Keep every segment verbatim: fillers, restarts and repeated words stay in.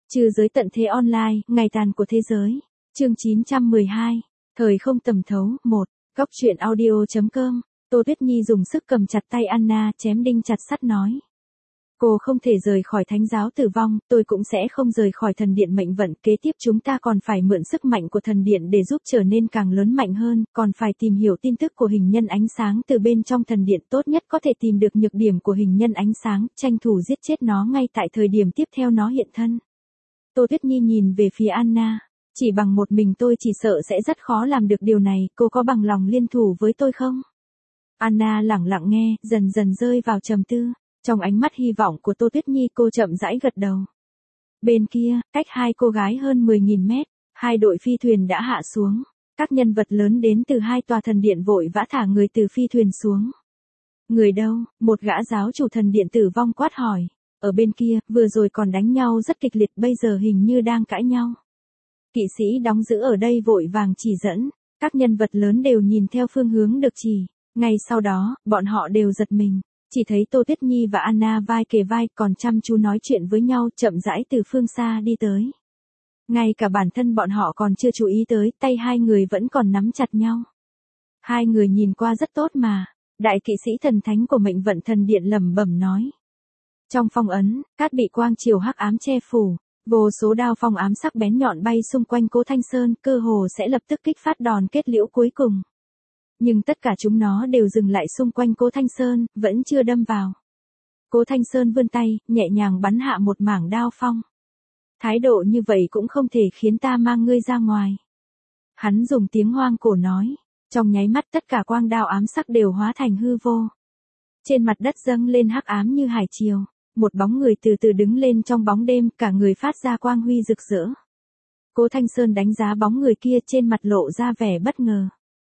Trừ giới tận thế online, ngày tàn của thế giới. Chương chín trăm mười hai. Thời không tầm thấu, một. Góc truyện audio.com. Tô Tuyết Nhi dùng sức cầm chặt tay Anna, chém đinh chặt sắt nói. Cô không thể rời khỏi thánh giáo tử vong, tôi cũng sẽ không rời khỏi thần điện mệnh vận. Kế tiếp chúng ta còn phải mượn sức mạnh của thần điện để giúp trở nên càng lớn mạnh hơn, còn phải tìm hiểu tin tức của hình nhân ánh sáng từ bên trong thần điện, tốt nhất có thể tìm được nhược điểm của hình nhân ánh sáng, tranh thủ giết chết nó ngay tại thời điểm tiếp theo nó hiện thân. Tô Tuyết Nhi nhìn về phía Anna. Chỉ bằng một mình tôi chỉ sợ sẽ rất khó làm được điều này, cô có bằng lòng liên thủ với tôi không? Anna lẳng lặng nghe, dần dần rơi vào trầm tư. Trong ánh mắt hy vọng của Tô Tuyết Nhi, cô chậm rãi gật đầu. Bên kia, cách hai cô gái hơn mười nghìn mét, hai đội phi thuyền đã hạ xuống. Các nhân vật lớn đến từ hai tòa thần điện vội vã thả người từ phi thuyền xuống. Người đâu? Một gã giáo chủ thần điện tử vong quát hỏi. Ở bên kia, vừa rồi còn đánh nhau rất kịch liệt, bây giờ hình như đang cãi nhau. Kỵ sĩ đóng giữ ở đây vội vàng chỉ dẫn. Các nhân vật lớn đều nhìn theo phương hướng được chỉ. Ngay sau đó, bọn họ đều giật mình. Chỉ thấy Tô Tuyết Nhi và Anna vai kề vai còn chăm chú nói chuyện với nhau, chậm rãi từ phương xa đi tới. Ngay cả bản thân bọn họ còn chưa chú ý tới, tay hai người vẫn còn nắm chặt nhau. Hai người nhìn qua rất tốt mà. Đại kỵ sĩ thần thánh của mệnh vận thần điện lẩm bẩm nói. Trong phong ấn, cát bị quang chiều hắc ám che phủ, vô số đao phong ám sắc bén nhọn bay xung quanh Cố Thanh Sơn, cơ hồ sẽ lập tức kích phát đòn kết liễu cuối cùng. Nhưng tất cả chúng nó đều dừng lại xung quanh Cố Thanh Sơn, vẫn chưa đâm vào. Cố Thanh Sơn vươn tay, nhẹ nhàng bắn hạ một mảng đao phong. Thái độ như vậy cũng không thể khiến ta mang ngươi ra ngoài. Hắn dùng tiếng hoang cổ nói. Trong nháy mắt tất cả quang đao ám sắc đều hóa thành hư vô. Trên mặt đất dâng lên hắc ám như hải triều. Một bóng người từ từ đứng lên trong bóng đêm, cả người phát ra quang huy rực rỡ. Cố Thanh Sơn đánh giá bóng người kia, trên mặt lộ ra vẻ bất ngờ.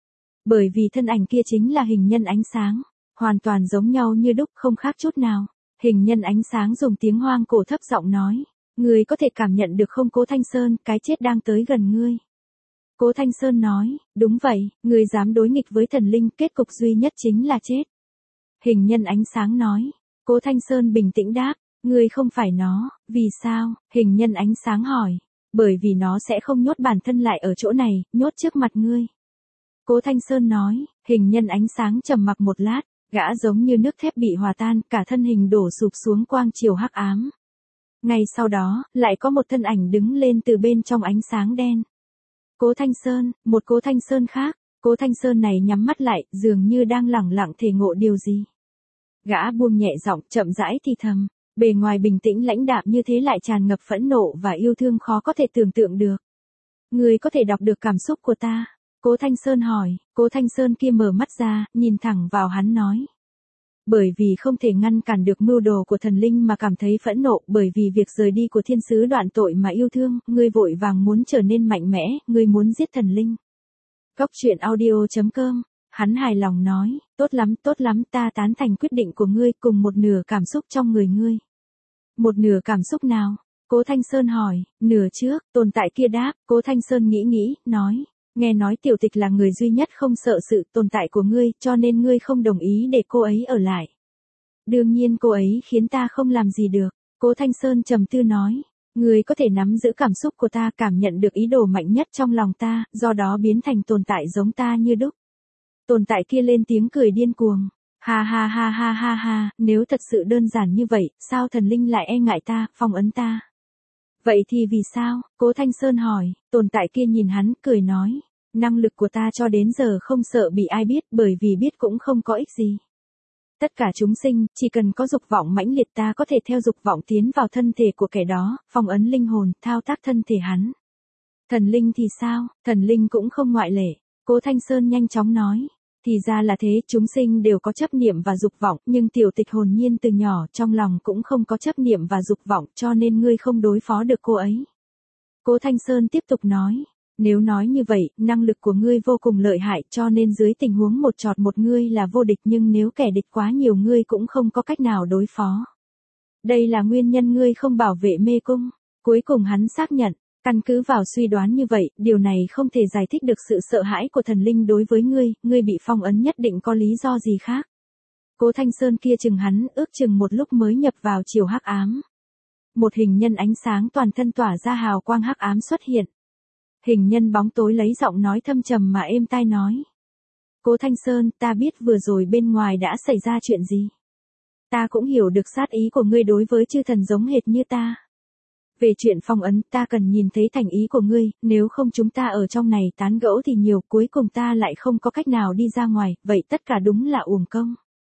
Bởi vì thân ảnh kia chính là hình nhân ánh sáng, hoàn toàn giống nhau như đúc, không khác chút nào. Hình nhân ánh sáng dùng tiếng hoang cổ thấp giọng nói, ngươi có thể cảm nhận được không Cố Thanh Sơn, cái chết đang tới gần ngươi. Cố Thanh Sơn nói, đúng vậy, ngươi dám đối nghịch với thần linh, kết cục duy nhất chính là chết. Hình nhân ánh sáng nói. Cố Thanh Sơn bình tĩnh đáp, ngươi không phải nó, vì sao? Hình nhân ánh sáng hỏi, bởi vì nó sẽ không nhốt bản thân lại ở chỗ này, nhốt trước mặt ngươi. Cố Thanh Sơn nói, hình nhân ánh sáng trầm mặc một lát, gã giống như nước thép bị hòa tan, cả thân hình đổ sụp xuống quang chiều hắc ám. Ngay sau đó, lại có một thân ảnh đứng lên từ bên trong ánh sáng đen. Cố Thanh Sơn, một Cố Thanh Sơn khác, Cố Thanh Sơn này nhắm mắt lại, dường như đang lẳng lặng thể ngộ điều gì. Gã buông nhẹ giọng, chậm rãi thì thầm, bề ngoài bình tĩnh lãnh đạm như thế lại tràn ngập phẫn nộ và yêu thương khó có thể tưởng tượng được. Ngươi có thể đọc được cảm xúc của ta? Cố Thanh Sơn hỏi. Cố Thanh Sơn kia mở mắt ra, nhìn thẳng vào hắn nói. Bởi vì không thể ngăn cản được mưu đồ của thần linh mà cảm thấy phẫn nộ, bởi vì việc rời đi của thiên sứ đoạn tội mà yêu thương, ngươi vội vàng muốn trở nên mạnh mẽ, ngươi muốn giết thần linh. Góc truyện audio.com. Hắn hài lòng nói, tốt lắm, tốt lắm, ta tán thành quyết định của ngươi, cùng một nửa cảm xúc trong người ngươi. Một nửa cảm xúc nào? Cố Thanh Sơn hỏi. Nửa trước, tồn tại kia đáp. Cố Thanh Sơn nghĩ nghĩ, nói, nghe nói tiểu tịch là người duy nhất không sợ sự tồn tại của ngươi, cho nên ngươi không đồng ý để cô ấy ở lại. Đương nhiên cô ấy khiến ta không làm gì được. Cố Thanh Sơn trầm tư nói, ngươi có thể nắm giữ cảm xúc của ta, cảm nhận được ý đồ mạnh nhất trong lòng ta, do đó biến thành tồn tại giống ta như đúc. Tồn tại kia lên tiếng cười điên cuồng. Ha ha ha ha ha ha, nếu thật sự đơn giản như vậy, sao thần linh lại e ngại ta, phong ấn ta? Vậy thì vì sao? Cố Thanh Sơn hỏi. Tồn tại kia nhìn hắn, cười nói. Năng lực của ta cho đến giờ không sợ bị ai biết, bởi vì biết cũng không có ích gì. Tất cả chúng sinh, chỉ cần có dục vọng mãnh liệt ta có thể theo dục vọng tiến vào thân thể của kẻ đó, phong ấn linh hồn, thao tác thân thể hắn. Thần linh thì sao? Thần linh cũng không ngoại lệ. Cố Thanh Sơn nhanh chóng nói. Thì ra là thế, chúng sinh đều có chấp niệm và dục vọng, nhưng tiểu tịch hồn nhiên từ nhỏ trong lòng cũng không có chấp niệm và dục vọng, cho nên ngươi không đối phó được cô ấy. Cố Thanh Sơn tiếp tục nói, nếu nói như vậy, năng lực của ngươi vô cùng lợi hại, cho nên dưới tình huống một chọt một ngươi là vô địch, nhưng nếu kẻ địch quá nhiều ngươi cũng không có cách nào đối phó. Đây là nguyên nhân ngươi không bảo vệ mê cung. Cuối cùng hắn xác nhận. Căn cứ vào suy đoán như vậy, điều này không thể giải thích được sự sợ hãi của thần linh đối với ngươi, ngươi bị phong ấn nhất định có lý do gì khác. Cố Thanh Sơn kia chừng hắn, ước chừng một lúc mới nhập vào chiều hắc ám. một hình nhân ánh sáng toàn thân tỏa ra hào quang hắc ám xuất hiện. Hình nhân bóng tối lấy giọng nói thâm trầm mà êm tai nói. Cố Thanh Sơn, ta biết vừa rồi bên ngoài đã xảy ra chuyện gì. Ta cũng hiểu được sát ý của ngươi đối với chư thần giống hệt như ta. Về chuyện phong ấn, ta cần nhìn thấy thành ý của ngươi, nếu không chúng ta ở trong này tán gẫu thì nhiều, cuối cùng ta lại không có cách nào đi ra ngoài, vậy tất cả đúng là uổng công.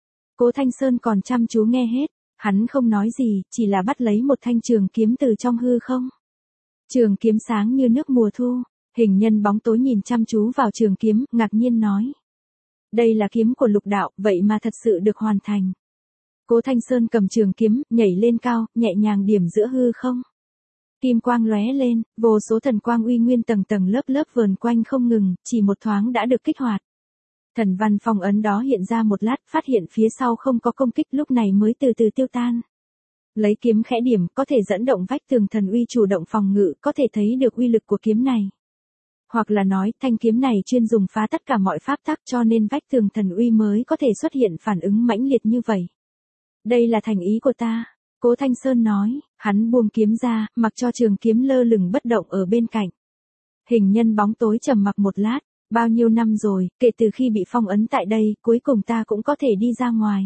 Cố Thanh Sơn còn chăm chú nghe hết, hắn không nói gì, chỉ là bắt lấy một thanh trường kiếm từ trong hư không. Trường kiếm sáng như nước mùa thu, hình nhân bóng tối nhìn chăm chú vào trường kiếm, ngạc nhiên nói. Đây là kiếm của lục đạo, vậy mà thật sự được hoàn thành. Cố Thanh Sơn cầm trường kiếm, nhảy lên cao, nhẹ nhàng điểm giữa hư không. Kim quang lóe lên, vô số thần quang uy nguyên tầng tầng lớp lớp vờn quanh không ngừng, chỉ một thoáng đã được kích hoạt. Thần văn phong ấn đó hiện ra một lát, phát hiện phía sau không có công kích, lúc này mới từ từ tiêu tan. Lấy kiếm khẽ điểm, có thể dẫn động vách tường thần uy chủ động phòng ngự, có thể thấy được uy lực của kiếm này. Hoặc là nói, thanh kiếm này chuyên dùng phá tất cả mọi pháp tắc, cho nên vách tường thần uy mới có thể xuất hiện phản ứng mãnh liệt như vậy. Đây là thành ý của ta. Cố Thanh Sơn nói, hắn buông kiếm ra, mặc cho trường kiếm lơ lửng bất động ở bên cạnh. Hình nhân bóng tối trầm mặc một lát, bao nhiêu năm rồi, kể từ khi bị phong ấn tại đây, cuối cùng ta cũng có thể đi ra ngoài.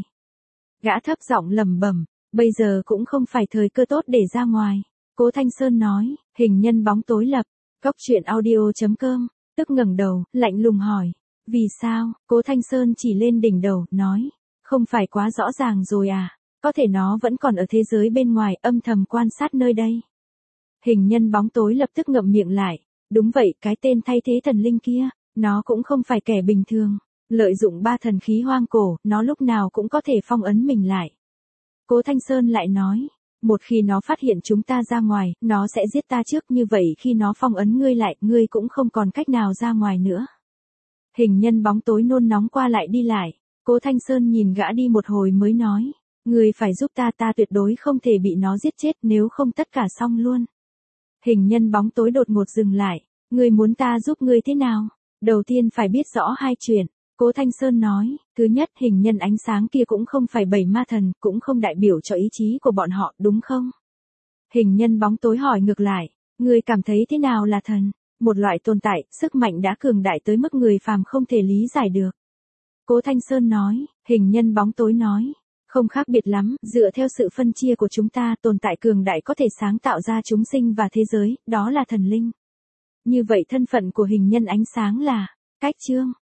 Gã thấp giọng lẩm bẩm, bây giờ cũng không phải thời cơ tốt để ra ngoài. Cố Thanh Sơn nói, hình nhân bóng tối lập, góc truyện audio chấm com, tức ngẩng đầu, lạnh lùng hỏi, vì sao? Cố Thanh Sơn chỉ lên đỉnh đầu, nói, không phải quá rõ ràng rồi à? Có thể nó vẫn còn ở thế giới bên ngoài, âm thầm quan sát nơi đây. Hình nhân bóng tối lập tức ngậm miệng lại, đúng vậy, cái tên thay thế thần linh kia, nó cũng không phải kẻ bình thường, lợi dụng ba thần khí hoang cổ, nó lúc nào cũng có thể phong ấn mình lại. Cố Thanh Sơn lại nói, một khi nó phát hiện chúng ta ra ngoài, nó sẽ giết ta trước, như vậy khi nó phong ấn ngươi lại, ngươi cũng không còn cách nào ra ngoài nữa. Hình nhân bóng tối nôn nóng qua lại đi lại, Cố Thanh Sơn nhìn gã đi một hồi mới nói. Ngươi phải giúp ta, ta tuyệt đối không thể bị nó giết chết, nếu không tất cả xong luôn. Hình nhân bóng tối đột ngột dừng lại, ngươi muốn ta giúp ngươi thế nào? Đầu tiên phải biết rõ hai chuyện. Cố Thanh Sơn nói, thứ nhất, hình nhân ánh sáng kia cũng không phải bảy ma thần, cũng không đại biểu cho ý chí của bọn họ, đúng không? Hình nhân bóng tối hỏi ngược lại, ngươi cảm thấy thế nào là thần? Một loại tồn tại, sức mạnh đã cường đại tới mức người phàm không thể lý giải được. Cố Thanh Sơn nói, hình nhân bóng tối nói. Không khác biệt lắm, dựa theo sự phân chia của chúng ta, tồn tại cường đại có thể sáng tạo ra chúng sinh và thế giới, đó là thần linh. Như vậy thân phận của hình nhân ánh sáng là, cách chương.